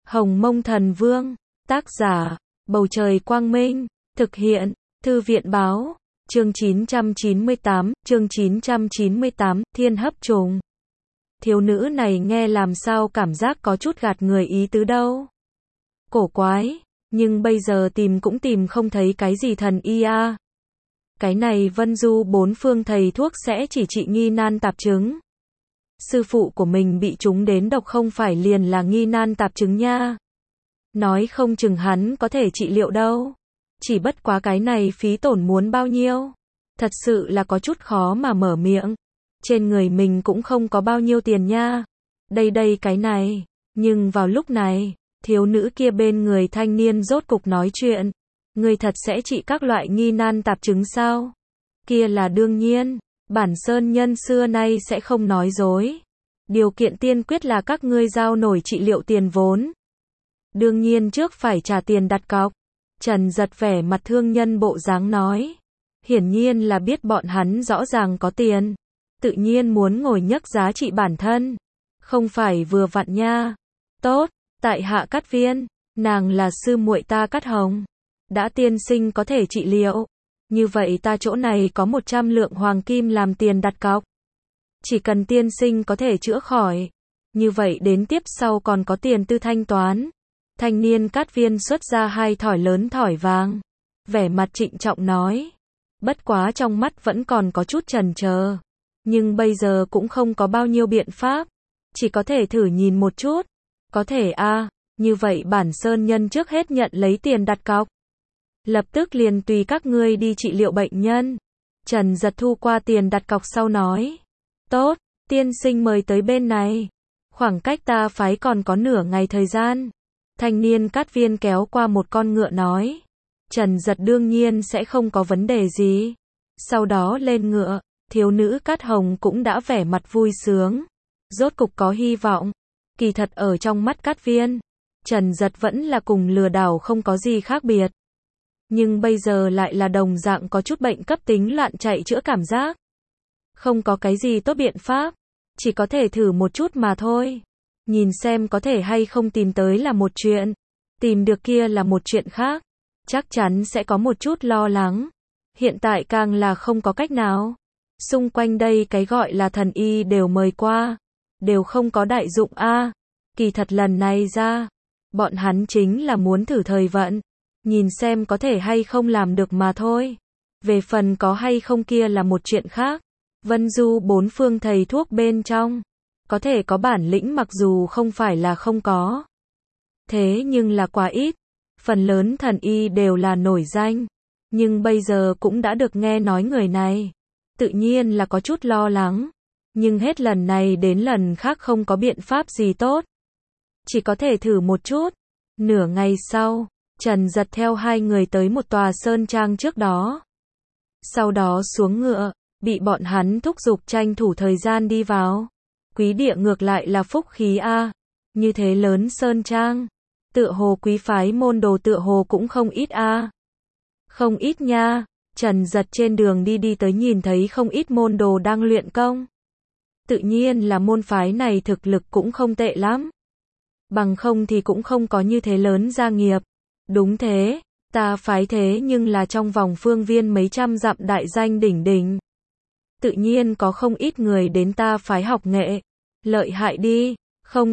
Hồng Mông Thần Vương, tác giả, Bầu Trời Quang Minh, thực hiện, Thư viện Báo, chương 998, Thiên Hấp Trùng. Thiếu nữ này nghe làm sao cảm giác có chút gạt người ý tứ đâu. Cổ quái, nhưng bây giờ tìm cũng tìm không thấy cái gì thần y a. Cái này Vân Du bốn phương thầy thuốc sẽ chỉ trị nghi nan tạp chứng. Sư phụ của mình bị trúng đến độc không phải liền là nghi nan tạp chứng nha. Nói không chừng hắn có thể trị liệu đâu. Chỉ bất quá cái này phí tổn muốn bao nhiêu. Thật sự là có chút khó mà mở miệng. Trên người mình cũng không có bao nhiêu tiền nha. Đây cái này. Nhưng vào lúc này, thiếu nữ kia bên người thanh niên rốt cục nói chuyện. Người thật sẽ trị các loại nghi nan tạp chứng sao? Kia là đương nhiên. Bản sơn nhân xưa nay sẽ không nói dối. Điều kiện tiên quyết là các ngươi giao nổi trị liệu tiền vốn. Đương nhiên trước phải trả tiền đặt cọc. Trần Giật vẻ mặt thương nhân bộ dáng nói. Hiển nhiên là biết bọn hắn rõ ràng có tiền. Tự nhiên muốn ngồi nhấc giá trị bản thân. Không phải vừa vặn nha. Tốt, tại hạ Cát Viên. Nàng là sư muội ta Cát Hồng. Đã tiên sinh có thể trị liệu. Như vậy ta chỗ này có 100 lượng hoàng kim làm tiền đặt cọc. Chỉ cần tiên sinh có thể chữa khỏi. Như vậy đến tiếp sau còn có tiền tư thanh toán. Thanh niên Cát Viên xuất ra 2 thỏi lớn thỏi vàng. Vẻ mặt trịnh trọng nói. Bất quá trong mắt vẫn còn có chút chần chờ. Nhưng bây giờ cũng không có bao nhiêu biện pháp. Chỉ có thể thử nhìn một chút. Có thể a, như vậy bản sơn nhân trước hết nhận lấy tiền đặt cọc. Lập tức liền tùy các ngươi đi trị liệu bệnh nhân. Trần Giật thu qua tiền đặt cọc sau nói. Tốt, tiên sinh mời tới bên này. Khoảng cách ta phái còn có nửa ngày thời gian. Thanh niên Cát Viên kéo qua một con ngựa nói. Trần Giật đương nhiên sẽ không có vấn đề gì. Sau đó lên ngựa, thiếu nữ Cát Hồng cũng đã vẻ mặt vui sướng. Rốt cục có hy vọng. Kỳ thật ở trong mắt Cát Viên, Trần Giật vẫn là cùng lừa đảo không có gì khác biệt. Nhưng bây giờ lại là đồng dạng có chút bệnh cấp tính loạn chạy chữa cảm giác. Không có cái gì tốt biện pháp. Chỉ có thể thử một chút mà thôi. Nhìn xem có thể hay không tìm tới là một chuyện. Tìm được kia là một chuyện khác. Chắc chắn sẽ có một chút lo lắng. Hiện tại càng là không có cách nào. Xung quanh đây cái gọi là thần y đều mời qua. Đều không có đại dụng a. Kỳ thật lần này ra. Bọn hắn chính là muốn thử thời vận. Nhìn xem có thể hay không làm được mà thôi. Về phần có hay không kia là một chuyện khác. Vân Du bốn phương thầy thuốc bên trong. Có thể có bản lĩnh mặc dù không phải là không có. Thế nhưng là quá ít. Phần lớn thần y đều là nổi danh. Nhưng bây giờ cũng đã được nghe nói người này. Tự nhiên là có chút lo lắng. Nhưng hết lần này đến lần khác không có biện pháp gì tốt. Chỉ có thể thử một chút. Nửa ngày sau, Trần Giật theo 2 người tới một tòa sơn trang trước đó. Sau đó xuống ngựa, bị bọn hắn thúc giục tranh thủ thời gian đi vào. Quý địa ngược lại là phúc khí a. Như thế lớn sơn trang. Tựa hồ quý phái môn đồ tựa hồ cũng không ít a. Không ít nha. Trần Giật trên đường đi tới nhìn thấy không ít môn đồ đang luyện công. Tự nhiên là môn phái này thực lực cũng không tệ lắm. Bằng không thì cũng không có như thế lớn gia nghiệp. Đúng thế, ta phái thế nhưng là trong vòng phương viên mấy trăm dặm đại danh đỉnh đỉnh. Tự nhiên có không ít người đến ta phái học nghệ. Lợi hại đi, không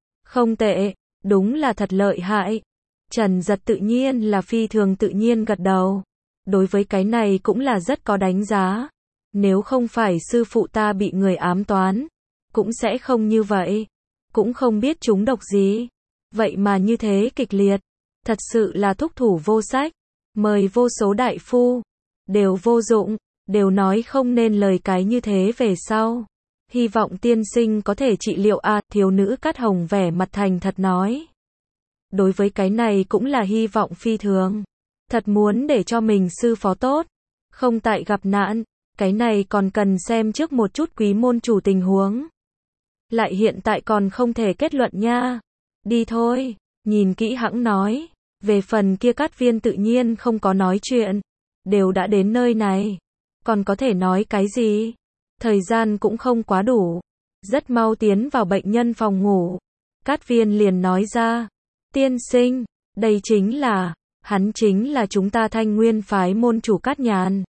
tệ, đúng là thật lợi hại. Trần Giật tự nhiên là phi thường tự nhiên gật đầu. Đối với cái này cũng là rất có đánh giá. Nếu không phải sư phụ ta bị người ám toán, cũng sẽ không như vậy. Cũng không biết chúng độc gì. Vậy mà như thế kịch liệt. Thật sự là thúc thủ vô sách. Mời vô số đại phu. Đều vô dụng. Đều nói không nên lời cái như thế về sau. Hy vọng tiên sinh có thể trị liệu a. Thiếu nữ Cát Hồng vẻ mặt thành thật nói. Đối với cái này cũng là hy vọng phi thường. Thật muốn để cho mình sư phó tốt. Không tại gặp nạn. Cái này còn cần xem trước một chút quý môn chủ tình huống. Lại hiện tại còn không thể kết luận nha. Đi thôi. Nhìn kỹ hãng nói. Về phần kia Cát Viên tự nhiên không có nói chuyện. Đều đã đến nơi này. Còn có thể nói cái gì? Thời gian cũng không quá đủ. Rất mau tiến vào bệnh nhân phòng ngủ. Cát Viên liền nói ra. Tiên sinh, đây chính là, hắn chính là chúng ta Thanh Nguyên phái môn chủ Cát Nhàn.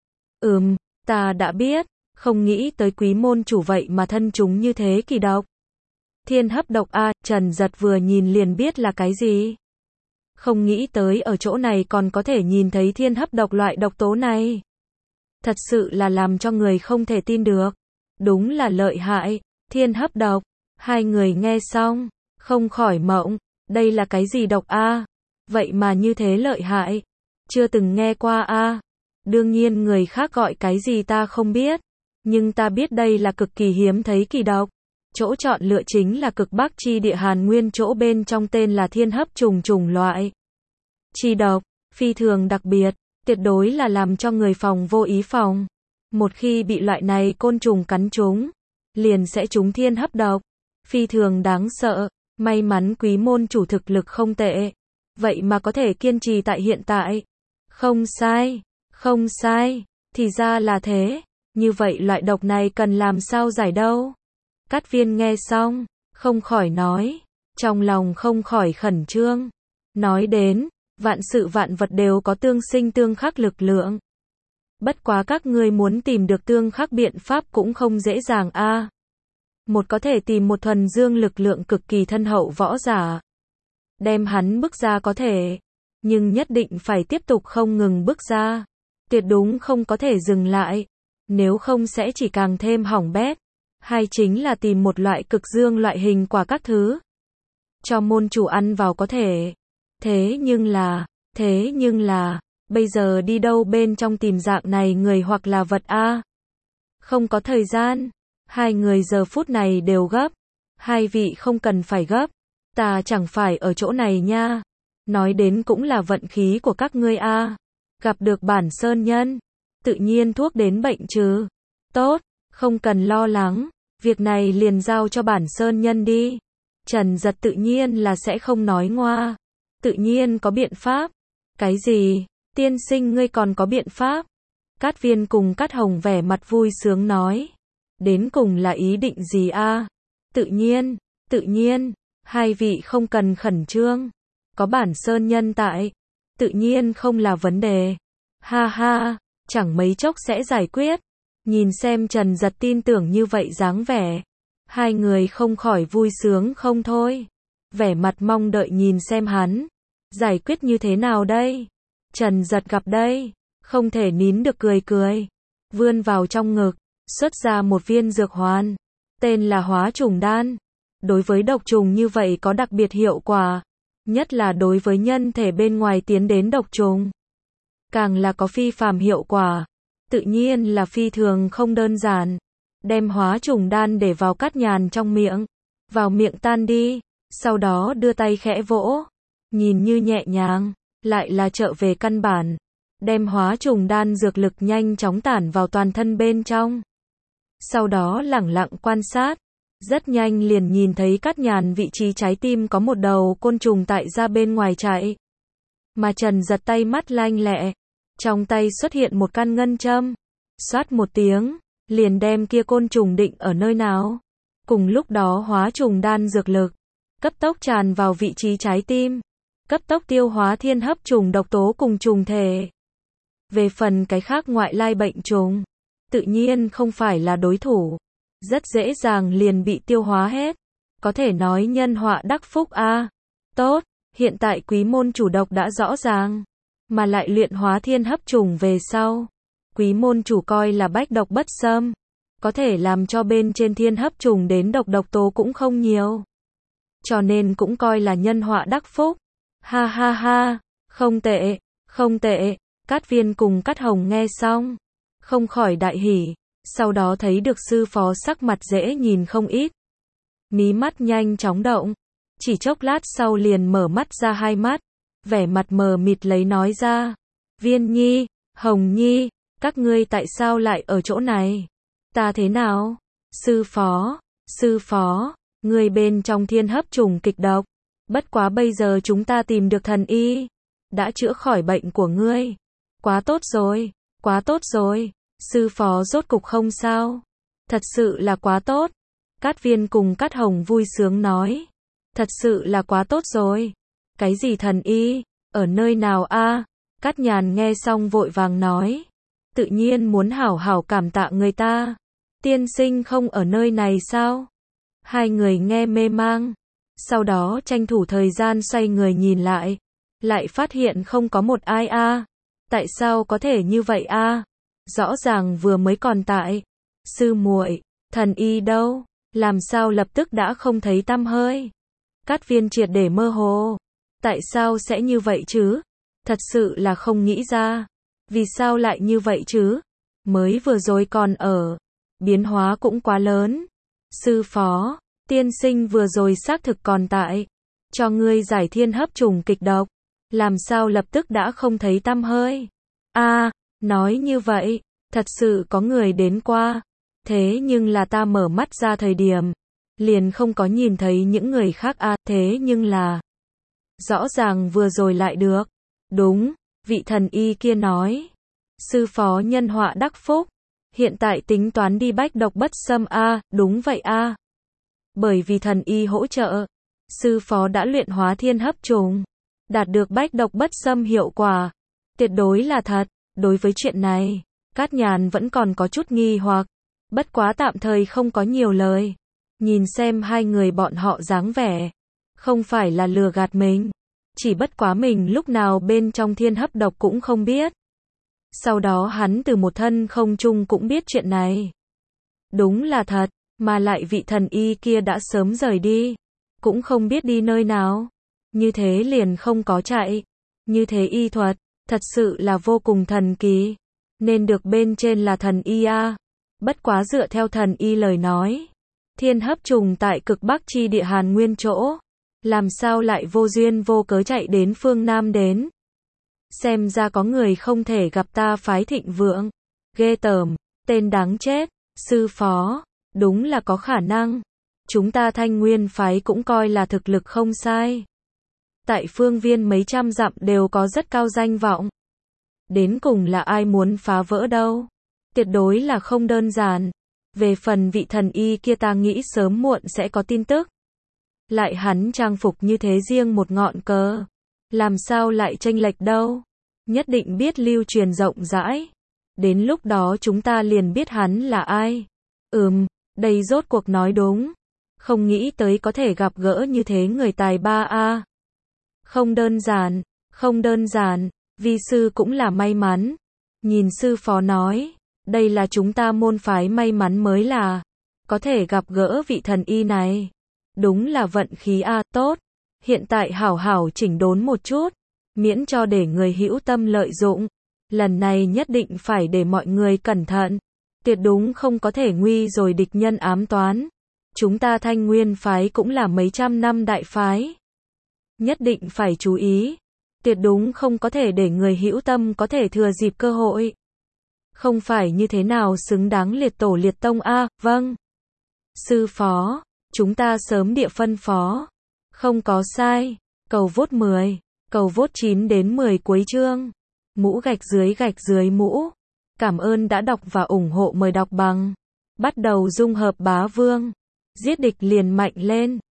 Ta đã biết, không nghĩ tới quý môn chủ vậy mà thân chúng như thế kỳ độc. Thiên hấp độc a, Trần Giật vừa nhìn liền biết là cái gì. Không nghĩ tới ở chỗ này còn có thể nhìn thấy thiên hấp độc loại độc tố này. Thật sự là làm cho người không thể tin được. Đúng là lợi hại, thiên hấp độc. Hai người nghe xong, không khỏi mộng, đây là cái gì độc a? Vậy mà như thế lợi hại, chưa từng nghe qua a. Đương nhiên người khác gọi cái gì ta không biết, nhưng ta biết đây là cực kỳ hiếm thấy kỳ độc. Chỗ chọn lựa chính là cực bắc chi địa Hàn Nguyên, chỗ bên trong tên là thiên hấp trùng, chủng loại chi độc, phi thường đặc biệt, tuyệt đối là làm cho người phòng vô ý phòng. Một khi bị loại này côn trùng cắn trúng, liền sẽ trúng thiên hấp độc, phi thường đáng sợ. May mắn quý môn chủ thực lực không tệ, vậy mà có thể kiên trì tại hiện tại. Không sai, không sai, thì ra là thế. Như vậy loại độc này cần làm sao giải đâu? Cát Viên nghe xong, không khỏi nói, trong lòng không khỏi khẩn trương. Nói đến, vạn sự vạn vật đều có tương sinh tương khắc lực lượng. Bất quá các ngươi muốn tìm được tương khắc biện pháp cũng không dễ dàng a. Một có thể tìm một thuần dương lực lượng cực kỳ thân hậu võ giả, đem hắn bức ra có thể, nhưng nhất định phải tiếp tục không ngừng bức ra, tuyệt đúng không có thể dừng lại, nếu không sẽ chỉ càng thêm hỏng bét. Hay chính là tìm một loại cực dương loại hình quả các thứ, cho môn chủ ăn vào có thể. Thế nhưng là, bây giờ đi đâu bên trong tìm dạng này người hoặc là vật a? Không có thời gian. Hai người giờ phút này đều gấp. Hai vị không cần phải gấp, ta chẳng phải ở chỗ này nha. Nói đến cũng là vận khí của các ngươi a. Gặp được bản sơn nhân, tự nhiên thuốc đến bệnh trừ. Tốt, không cần lo lắng, việc này liền giao cho bản sơn nhân đi. Trần Giật tự nhiên là sẽ không nói ngoa, tự nhiên có biện pháp. Cái gì? Tiên sinh ngươi còn có biện pháp? Cát Viên cùng Cát Hồng vẻ mặt vui sướng nói. Đến cùng là ý định gì a? Tự nhiên, hai vị không cần khẩn trương. Có bản sơn nhân tại, tự nhiên không là vấn đề. Ha ha, chẳng mấy chốc sẽ giải quyết. Nhìn xem Trần Giật tin tưởng như vậy dáng vẻ, hai người không khỏi vui sướng không thôi. Vẻ mặt mong đợi nhìn xem hắn giải quyết như thế nào đây. Trần Giật gặp đây, không thể nín được cười, vươn vào trong ngực, xuất ra một viên dược hoàn, tên là hóa trùng đan. Đối với độc trùng như vậy có đặc biệt hiệu quả, nhất là đối với nhân thể bên ngoài tiến đến độc trùng, càng là có phi phàm hiệu quả, tự nhiên là phi thường không đơn giản. Đem hóa trùng đan để vào Cát Nhàn trong miệng, vào miệng tan đi, sau đó đưa tay khẽ vỗ, nhìn như nhẹ nhàng, lại là trợ về căn bản. Đem hóa trùng đan dược lực nhanh chóng tản vào toàn thân bên trong. Sau đó lẳng lặng quan sát, rất nhanh liền nhìn thấy Cát Nhàn vị trí trái tim có một đầu côn trùng tại ra bên ngoài chạy. Mà Trần Giật tay mắt lanh lẹ, trong tay xuất hiện một căn ngân châm, xoát một tiếng, liền đem kia côn trùng định ở nơi nào. Cùng lúc đó hóa trùng đan dược lực cấp tốc tràn vào vị trí trái tim, cấp tốc tiêu hóa thiên hấp trùng độc tố cùng trùng thể. Về phần cái khác ngoại lai bệnh trùng, tự nhiên không phải là đối thủ, rất dễ dàng liền bị tiêu hóa hết. Có thể nói nhân họa đắc phúc a. Tốt, hiện tại quý môn chủ độc đã rõ ràng, mà lại luyện hóa thiên hấp trùng về sau, quý môn chủ coi là bách độc bất xâm, có thể làm cho bên trên thiên hấp trùng đến độc tố cũng không nhiều, cho nên cũng coi là nhân họa đắc phúc. Ha ha ha, không tệ, không tệ. Cát Viên cùng Cát Hồng nghe xong, không khỏi đại hỉ, sau đó thấy được sư phó sắc mặt dễ nhìn không ít. Mí mắt nhanh chóng động, chỉ chốc lát sau liền mở mắt ra hai mắt, vẻ mặt mờ mịt lấy nói ra. Viên Nhi, Hồng Nhi, các ngươi tại sao lại ở chỗ này? Ta thế nào? Sư phó, ngươi bên trong thiên hấp trùng kịch độc, bất quá bây giờ chúng ta tìm được thần y, đã chữa khỏi bệnh của ngươi. Quá tốt rồi, sư phó rốt cục không sao. Thật sự là quá tốt. Cát Viên cùng Cát Hồng vui sướng nói. Thật sự là quá tốt rồi. Cái gì thần y? Ở nơi nào a? Cát Nhàn nghe xong vội vàng nói. Tự nhiên muốn hảo hảo cảm tạ người ta. Tiên sinh không ở nơi này sao? Hai người nghe mê mang. Sau đó tranh thủ thời gian xoay người nhìn lại. Lại phát hiện không có một ai a. Tại sao có thể như vậy a? Rõ ràng vừa mới còn tại. Sư muội, thần y đâu? Làm sao lập tức đã không thấy tăm hơi? Cát Viên triệt để mơ hồ. Tại sao sẽ như vậy chứ? Thật sự là không nghĩ ra. Vì sao lại như vậy chứ? Mới vừa rồi còn ở. Biến hóa cũng quá lớn. Sư phó, tiên sinh vừa rồi xác thực còn tại. Cho ngươi giải thiên hấp trùng kịch độc. Làm sao lập tức đã không thấy tăm hơi? A, nói như vậy, thật sự có người đến qua. Thế nhưng là ta mở mắt ra thời điểm, liền không có nhìn thấy những người khác a, thế nhưng là rõ ràng vừa rồi lại được. Đúng, vị thần y kia nói. Sư phó nhân họa đắc phúc. Hiện tại tính toán đi bách độc bất xâm a, đúng vậy a. Bởi vì thần y hỗ trợ, sư phó đã luyện hóa thiên hấp trùng, đạt được bách độc bất xâm hiệu quả. Tuyệt đối là thật. Đối với chuyện này, Cát Nhàn vẫn còn có chút nghi hoặc, bất quá tạm thời không có nhiều lời. Nhìn xem hai người bọn họ dáng vẻ, không phải là lừa gạt mình, chỉ bất quá mình lúc nào bên trong thiên hấp độc cũng không biết. Sau đó hắn từ một thân không trung cũng biết chuyện này. Đúng là thật, mà lại vị thần y kia đã sớm rời đi, cũng không biết đi nơi nào. Như thế liền không có chạy. Như thế y thuật, thật sự là vô cùng thần kỳ. Nên được bên trên là thần y a. Bất quá dựa theo thần y lời nói, thiên hấp trùng tại cực bắc chi địa Hàn Nguyên chỗ, làm sao lại vô duyên vô cớ chạy đến phương Nam đến. Xem ra có người không thể gặp ta phái thịnh vượng. Ghê tởm, tên đáng chết. Sư phó, đúng là có khả năng. Chúng ta Thanh Nguyên phái cũng coi là thực lực không sai. Tại phương viên mấy trăm dặm đều có rất cao danh vọng. Đến cùng là ai muốn phá vỡ đâu? Tuyệt đối là không đơn giản. Về phần vị thần y kia ta nghĩ sớm muộn sẽ có tin tức. Lại hắn trang phục như thế riêng một ngọn cờ. Làm sao lại chênh lệch đâu? Nhất định biết lưu truyền rộng rãi. Đến lúc đó chúng ta liền biết hắn là ai. Đây rốt cuộc nói đúng. Không nghĩ tới có thể gặp gỡ như thế người tài ba a. Không đơn giản, không đơn giản, vi sư cũng là may mắn. Nhìn sư phó nói, đây là chúng ta môn phái may mắn mới là, có thể gặp gỡ vị thần y này. Đúng là vận khí a, tốt. Hiện tại hảo hảo chỉnh đốn một chút, miễn cho để người hữu tâm lợi dụng. Lần này nhất định phải để mọi người cẩn thận. Tuyệt đúng không có thể nguy rồi địch nhân ám toán. Chúng ta Thanh Nguyên phái cũng là mấy trăm năm đại phái. Nhất định phải chú ý. Tuyệt đúng không có thể để người hữu tâm có thể thừa dịp cơ hội. Không phải như thế nào xứng đáng liệt tổ liệt tông a, vâng. Sư phó, chúng ta sớm địa phân phó. Không có sai. Cầu vốt 10, cầu vốt 9 đến 10 cuối chương. Mũ gạch dưới mũ. Cảm ơn đã đọc và ủng hộ, mời đọc bằng. Bắt đầu dung hợp bá vương. Giết địch liền mạnh lên.